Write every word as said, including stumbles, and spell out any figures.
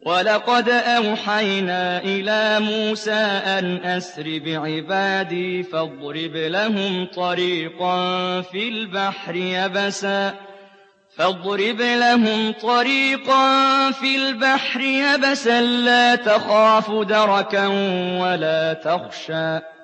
وَلَقَدْ أَوْحَيْنَا إِلَىٰ مُوسَىٰ أَنْ أَسْرِ بِعِبَادِي فَاضْرِبْ لَهُمْ طَرِيقًا فِي الْبَحْرِ يَبَسًا فاضرب لهم طريقا في البحر يبسا لا تخاف دركا ولا تخشى